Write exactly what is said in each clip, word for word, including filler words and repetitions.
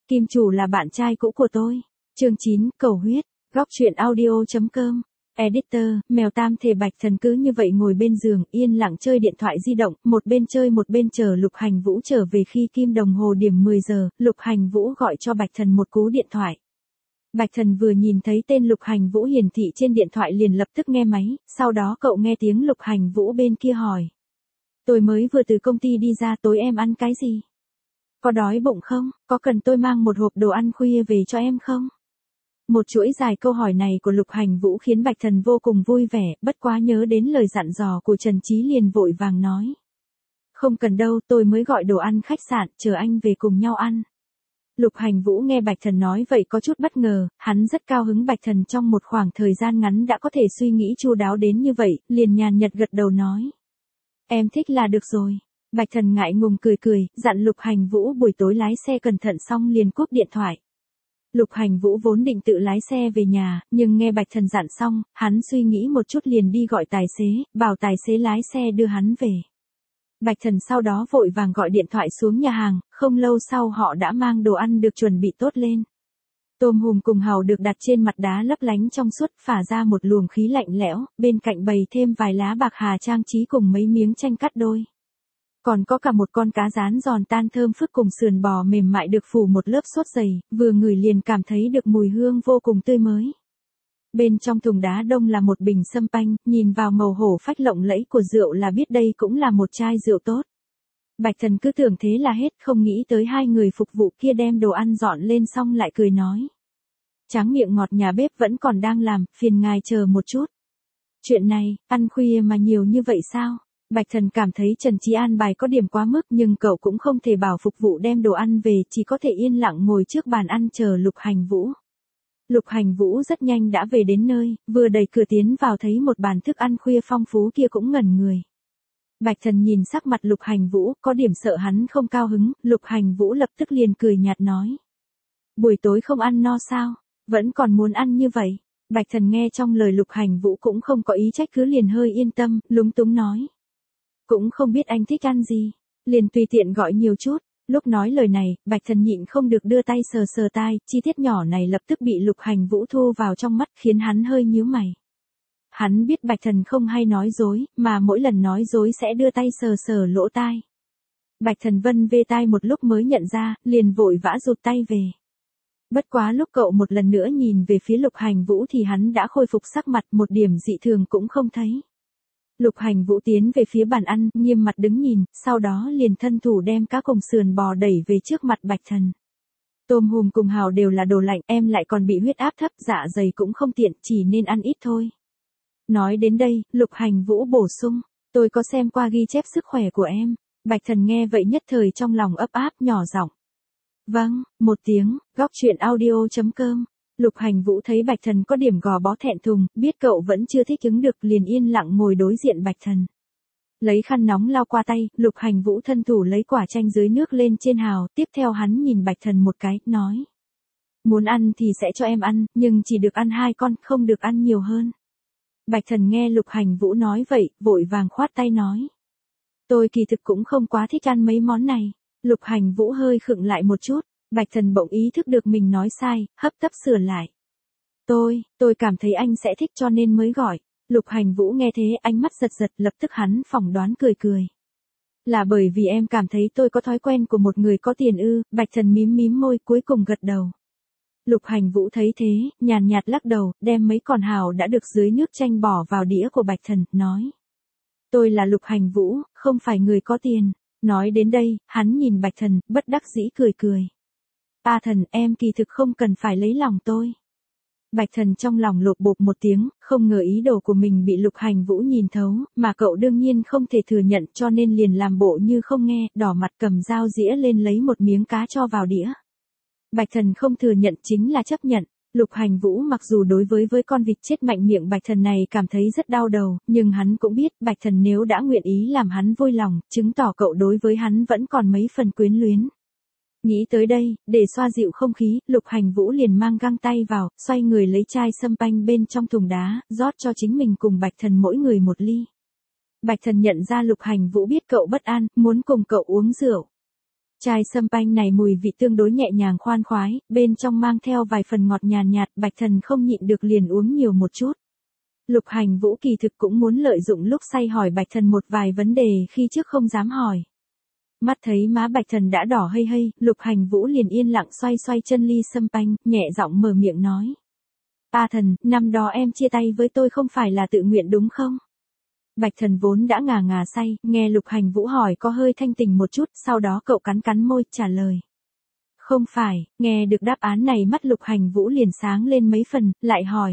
Kim chủ là bạn trai cũ của tôi. Chương chín, cầu huyết. Góc truyện audio.com. Editor, mèo tam thể Bạch Thần cứ như vậy ngồi bên giường, yên lặng chơi điện thoại di động, một bên chơi một bên chờ Lục Hành Vũ trở về. Khi kim đồng hồ điểm mười giờ, Lục Hành Vũ gọi cho Bạch Thần một cú điện thoại. Bạch Thần vừa nhìn thấy tên Lục Hành Vũ hiển thị trên điện thoại liền lập tức nghe máy, sau đó cậu nghe tiếng Lục Hành Vũ bên kia hỏi. Tôi mới vừa từ công ty đi ra, tối em ăn cái gì? Có đói bụng không? Có cần tôi mang một hộp đồ ăn khuya về cho em không? Một chuỗi dài câu hỏi này của Lục Hành Vũ khiến Bạch Thần vô cùng vui vẻ, bất quá nhớ đến lời dặn dò của Trần Chí liền vội vàng nói. Không cần đâu, tôi mới gọi đồ ăn khách sạn, chờ anh về cùng nhau ăn. Lục Hành Vũ nghe Bạch Thần nói vậy có chút bất ngờ, hắn rất cao hứng Bạch Thần trong một khoảng thời gian ngắn đã có thể suy nghĩ chu đáo đến như vậy, liền nhàn nhật gật đầu nói. Em thích là được rồi. Bạch Thần ngại ngùng cười cười, dặn Lục Hành Vũ buổi tối lái xe cẩn thận xong liền cúp điện thoại. Lục Hành Vũ vốn định tự lái xe về nhà, nhưng nghe Bạch Thần dặn xong, hắn suy nghĩ một chút liền đi gọi tài xế, bảo tài xế lái xe đưa hắn về. Bạch Thần sau đó vội vàng gọi điện thoại xuống nhà hàng, không lâu sau họ đã mang đồ ăn được chuẩn bị tốt lên. Tôm hùm cùng hàu được đặt trên mặt đá lấp lánh trong suốt, phả ra một luồng khí lạnh lẽo, bên cạnh bày thêm vài lá bạc hà trang trí cùng mấy miếng chanh cắt đôi. Còn có cả một con cá rán giòn tan thơm phức cùng sườn bò mềm mại được phủ một lớp sốt dày, vừa ngửi liền cảm thấy được mùi hương vô cùng tươi mới. Bên trong thùng đá đông là một bình sâm panh, nhìn vào màu hổ phách lộng lẫy của rượu là biết đây cũng là một chai rượu tốt. Bạch Thần cứ tưởng thế là hết, không nghĩ tới hai người phục vụ kia đem đồ ăn dọn lên xong lại cười nói. Tráng miệng ngọt nhà bếp vẫn còn đang làm, phiền ngài chờ một chút. Chuyện này, ăn khuya mà nhiều như vậy sao? Bạch Thần cảm thấy Trần Chí an bài có điểm quá mức nhưng cậu cũng không thể bảo phục vụ đem đồ ăn về, chỉ có thể yên lặng ngồi trước bàn ăn chờ Lục Hành Vũ. Lục Hành Vũ rất nhanh đã về đến nơi, vừa đẩy cửa tiến vào thấy một bàn thức ăn khuya phong phú kia cũng ngẩn người. Bạch Thần nhìn sắc mặt Lục Hành Vũ, có điểm sợ hắn không cao hứng, Lục Hành Vũ lập tức liền cười nhạt nói. Buổi tối không ăn no sao, vẫn còn muốn ăn như vậy. Bạch Thần nghe trong lời Lục Hành Vũ cũng không có ý trách cứ liền hơi yên tâm, lúng túng nói. Cũng không biết anh thích ăn gì, liền tùy tiện gọi nhiều chút. Lúc nói lời này, Bạch Thần nhịn không được đưa tay sờ sờ tai, chi tiết nhỏ này lập tức bị Lục Hành Vũ thu vào trong mắt khiến hắn hơi nhíu mày. Hắn biết Bạch Thần không hay nói dối, mà mỗi lần nói dối sẽ đưa tay sờ sờ lỗ tai. Bạch Thần vân vê tai một lúc mới nhận ra, liền vội vã rụt tay về. Bất quá lúc cậu một lần nữa nhìn về phía Lục Hành Vũ thì hắn đã khôi phục sắc mặt, một điểm dị thường cũng không thấy. Lục Hành Vũ tiến về phía bàn ăn, nghiêm mặt đứng nhìn, sau đó liền thân thủ đem cá cùng sườn bò đẩy về trước mặt Bạch Thần. Tôm hùm cùng hàu đều là đồ lạnh, em lại còn bị huyết áp thấp, dạ dày cũng không tiện, chỉ nên ăn ít thôi. Nói đến đây, Lục Hành Vũ bổ sung, tôi có xem qua ghi chép sức khỏe của em. Bạch Thần nghe vậy nhất thời trong lòng ấp áp, nhỏ giọng. Vâng, một tiếng, góc truyện audio.com. Lục Hành Vũ thấy Bạch Thần có điểm gò bó thẹn thùng, biết cậu vẫn chưa thích ứng được liền yên lặng ngồi đối diện Bạch Thần. Lấy khăn nóng lau qua tay, Lục Hành Vũ thân thủ lấy quả chanh dưới nước lên trên hào, tiếp theo hắn nhìn Bạch Thần một cái, nói. Muốn ăn thì sẽ cho em ăn, nhưng chỉ được ăn hai con, không được ăn nhiều hơn. Bạch Thần nghe Lục Hành Vũ nói vậy, vội vàng khoát tay nói. Tôi kỳ thực cũng không quá thích ăn mấy món này. Lục Hành Vũ hơi khựng lại một chút. Bạch Thần bỗng ý thức được mình nói sai, hấp tấp sửa lại. Tôi, tôi cảm thấy anh sẽ thích cho nên mới gọi. Lục Hành Vũ nghe thế ánh mắt giật giật, lập tức hắn phỏng đoán cười cười. Là bởi vì em cảm thấy tôi có thói quen của một người có tiền ư? Bạch Thần mím mím môi cuối cùng gật đầu. Lục Hành Vũ thấy thế, nhàn nhạt lắc đầu, đem mấy con hàu đã được dưới nước chanh bỏ vào đĩa của Bạch Thần, nói. Tôi là Lục Hành Vũ, không phải người có tiền. Nói đến đây, hắn nhìn Bạch Thần, bất đắc dĩ cười cười. A Thần, em kỳ thực không cần phải lấy lòng tôi. Bạch Thần trong lòng lột bột một tiếng, không ngờ ý đồ của mình bị Lục Hành Vũ nhìn thấu, mà cậu đương nhiên không thể thừa nhận cho nên liền làm bộ như không nghe, đỏ mặt cầm dao dĩa lên lấy một miếng cá cho vào đĩa. Bạch Thần không thừa nhận chính là chấp nhận. Lục Hành Vũ mặc dù đối với với con vịt chết mạnh miệng Bạch Thần này cảm thấy rất đau đầu, nhưng hắn cũng biết Bạch Thần nếu đã nguyện ý làm hắn vui lòng, chứng tỏ cậu đối với hắn vẫn còn mấy phần quyến luyến. Nghĩ tới đây, để xoa dịu không khí, Lục Hành Vũ liền mang găng tay vào, xoay người lấy chai sâm panh bên trong thùng đá, rót cho chính mình cùng Bạch Thần mỗi người một ly. Bạch Thần nhận ra Lục Hành Vũ biết cậu bất an, muốn cùng cậu uống rượu. Chai sâm panh này mùi vị tương đối nhẹ nhàng khoan khoái, bên trong mang theo vài phần ngọt nhàn nhạt, Bạch Thần không nhịn được liền uống nhiều một chút. Lục Hành Vũ kỳ thực cũng muốn lợi dụng lúc say hỏi Bạch Thần một vài vấn đề khi trước không dám hỏi. Mắt thấy má Bạch Thần đã đỏ hây hây, Lục Hành Vũ liền yên lặng xoay xoay chân ly sâm panh, nhẹ giọng mở miệng nói. A Thần, năm đó em chia tay với tôi không phải là tự nguyện đúng không? Bạch Thần vốn đã ngà ngà say, nghe Lục Hành Vũ hỏi có hơi thanh tỉnh một chút, sau đó cậu cắn cắn môi, trả lời. Không phải, nghe được đáp án này mắt Lục Hành Vũ liền sáng lên mấy phần, lại hỏi.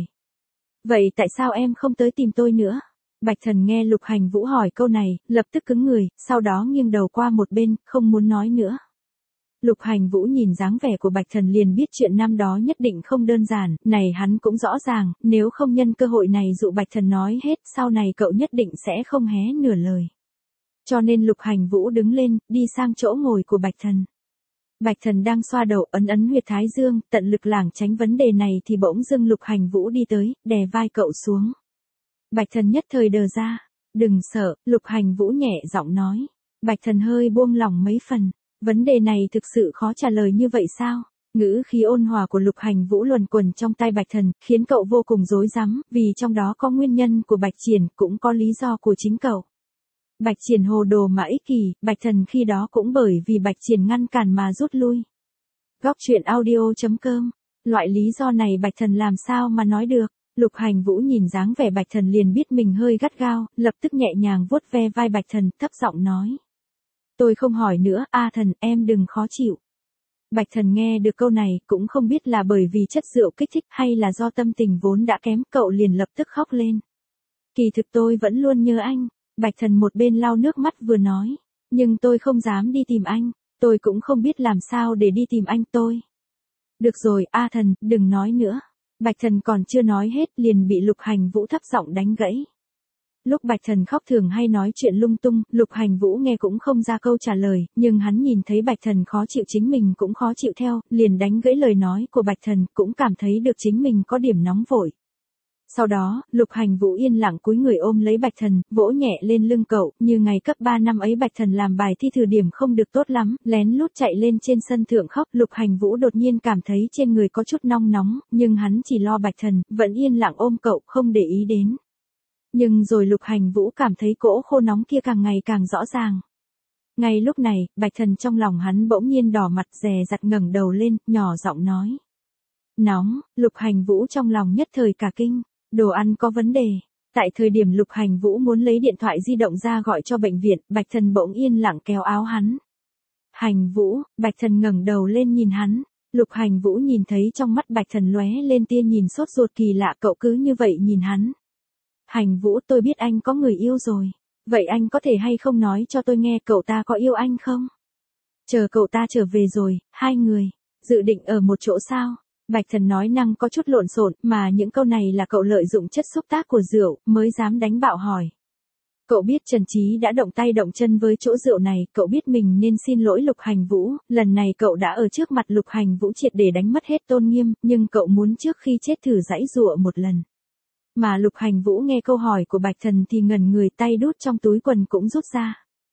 Vậy tại sao em không tới tìm tôi nữa? Bạch Thần nghe Lục Hành Vũ hỏi câu này, lập tức cứng người, sau đó nghiêng đầu qua một bên, không muốn nói nữa. Lục Hành Vũ nhìn dáng vẻ của Bạch Thần liền biết chuyện năm đó nhất định không đơn giản, này hắn cũng rõ ràng, nếu không nhân cơ hội này dụ Bạch Thần nói hết, sau này cậu nhất định sẽ không hé nửa lời. Cho nên Lục Hành Vũ đứng lên, đi sang chỗ ngồi của Bạch Thần. Bạch Thần đang xoa đầu ấn ấn huyệt thái dương, tận lực lảng tránh vấn đề này thì bỗng dưng Lục Hành Vũ đi tới, đè vai cậu xuống. Bạch Thần nhất thời đờ ra. Đừng sợ, Lục Hành Vũ nhẹ giọng nói. Bạch Thần hơi buông lỏng mấy phần. Vấn đề này thực sự khó trả lời như vậy sao? Ngữ khí ôn hòa của Lục Hành Vũ luẩn quẩn trong tai Bạch Thần, khiến cậu vô cùng rối rắm, vì trong đó có nguyên nhân của Bạch Triển, cũng có lý do của chính cậu. Bạch Triển hồ đồ mà ích kỷ, Bạch Thần khi đó cũng bởi vì Bạch Triển ngăn cản mà rút lui. Góc truyện audio chấm com. Loại lý do này Bạch Thần làm sao mà nói được? Lục Hành Vũ nhìn dáng vẻ Bạch Thần liền biết mình hơi gắt gao, lập tức nhẹ nhàng vuốt ve vai Bạch Thần, thấp giọng nói. Tôi không hỏi nữa, A Thần, em đừng khó chịu. Bạch Thần nghe được câu này, cũng không biết là bởi vì chất rượu kích thích hay là do tâm tình vốn đã kém, cậu liền lập tức khóc lên. Kỳ thực tôi vẫn luôn nhớ anh. Bạch Thần một bên lau nước mắt vừa nói. Nhưng tôi không dám đi tìm anh, tôi cũng không biết làm sao để đi tìm anh tôi. Được rồi, A Thần, đừng nói nữa. Bạch Thần còn chưa nói hết liền bị Lục Hành Vũ thấp giọng đánh gãy. Lúc Bạch Thần khóc thường hay nói chuyện lung tung, Lục Hành Vũ nghe cũng không ra câu trả lời, nhưng hắn nhìn thấy Bạch Thần khó chịu chính mình cũng khó chịu theo, liền đánh gãy lời nói của Bạch Thần, cũng cảm thấy được chính mình có điểm nóng vội. Sau đó, Lục Hành Vũ yên lặng cúi người ôm lấy Bạch Thần, vỗ nhẹ lên lưng cậu, như ngày cấp ba năm ấy Bạch Thần làm bài thi thử điểm không được tốt lắm, lén lút chạy lên trên sân thượng khóc, Lục Hành Vũ đột nhiên cảm thấy trên người có chút nóng nóng, nhưng hắn chỉ lo Bạch Thần, vẫn yên lặng ôm cậu, không để ý đến. Nhưng rồi Lục Hành Vũ cảm thấy cỗ khô nóng kia càng ngày càng rõ ràng. Ngay lúc này, Bạch Thần trong lòng hắn bỗng nhiên đỏ mặt dè dặt ngẩng đầu lên, nhỏ giọng nói. Nóng, Lục Hành Vũ trong lòng nhất thời cả kinh. Đồ ăn có vấn đề. Tại thời điểm Lục Hành Vũ muốn lấy điện thoại di động ra gọi cho bệnh viện, Bạch Thần bỗng yên lặng kéo áo hắn. Hành Vũ, Bạch Thần ngẩng đầu lên nhìn hắn. Lục Hành Vũ nhìn thấy trong mắt Bạch Thần lóe lên tia nhìn sốt ruột kỳ lạ, cậu cứ như vậy nhìn hắn. Hành Vũ, tôi biết anh có người yêu rồi. Vậy anh có thể hay không nói cho tôi nghe cậu ta có yêu anh không? Chờ cậu ta trở về rồi, hai người dự định ở một chỗ sao? Bạch Thần nói năng có chút lộn xộn, mà những câu này là cậu lợi dụng chất xúc tác của rượu, mới dám đánh bạo hỏi. Cậu biết Trần Trí đã động tay động chân với chỗ rượu này, cậu biết mình nên xin lỗi Lục Hành Vũ, lần này cậu đã ở trước mặt Lục Hành Vũ triệt để đánh mất hết tôn nghiêm, nhưng cậu muốn trước khi chết thử giãy giụa một lần. Mà Lục Hành Vũ nghe câu hỏi của Bạch Thần thì ngẩn người, tay đút trong túi quần cũng rút ra.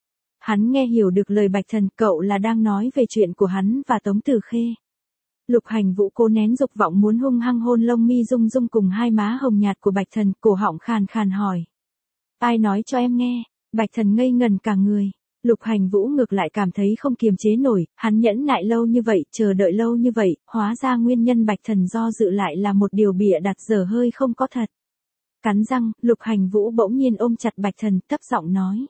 Hắn nghe hiểu được lời Bạch Thần, cậu là đang nói về chuyện của hắn và Tống Tử Khê. Lục Hành Vũ cố nén dục vọng muốn hung hăng hôn lông mi rung rung cùng hai má hồng nhạt của Bạch Thần, cổ họng khàn khàn hỏi. Ai nói cho em nghe? Bạch Thần ngây ngần cả người. Lục Hành Vũ ngược lại cảm thấy không kiềm chế nổi, hắn nhẫn nại lâu như vậy, chờ đợi lâu như vậy, hóa ra nguyên nhân Bạch Thần do dự lại là một điều bịa đặt dở hơi không có thật. Cắn răng, Lục Hành Vũ bỗng nhiên ôm chặt Bạch Thần, thấp giọng nói.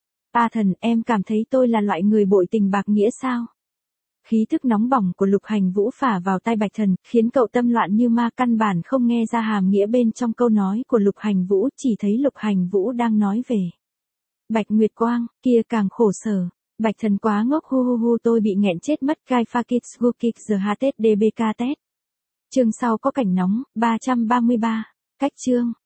A Thần, em cảm thấy tôi là loại người bội tình bạc nghĩa sao? Khí thức nóng bỏng của Lục Hành Vũ phả vào tai Bạch Thần, khiến cậu tâm loạn như ma, căn bản không nghe ra hàm nghĩa bên trong câu nói của Lục Hành Vũ, chỉ thấy Lục Hành Vũ đang nói về Bạch Nguyệt Quang, kia càng khổ sở. Bạch Thần quá ngốc, hu hu hu, tôi bị nghẹn chết mất. Gai Fakit Gukik giờ hát đê bê ca tét. Chương sau có cảnh nóng, ba trăm ba mươi ba. Cách chương.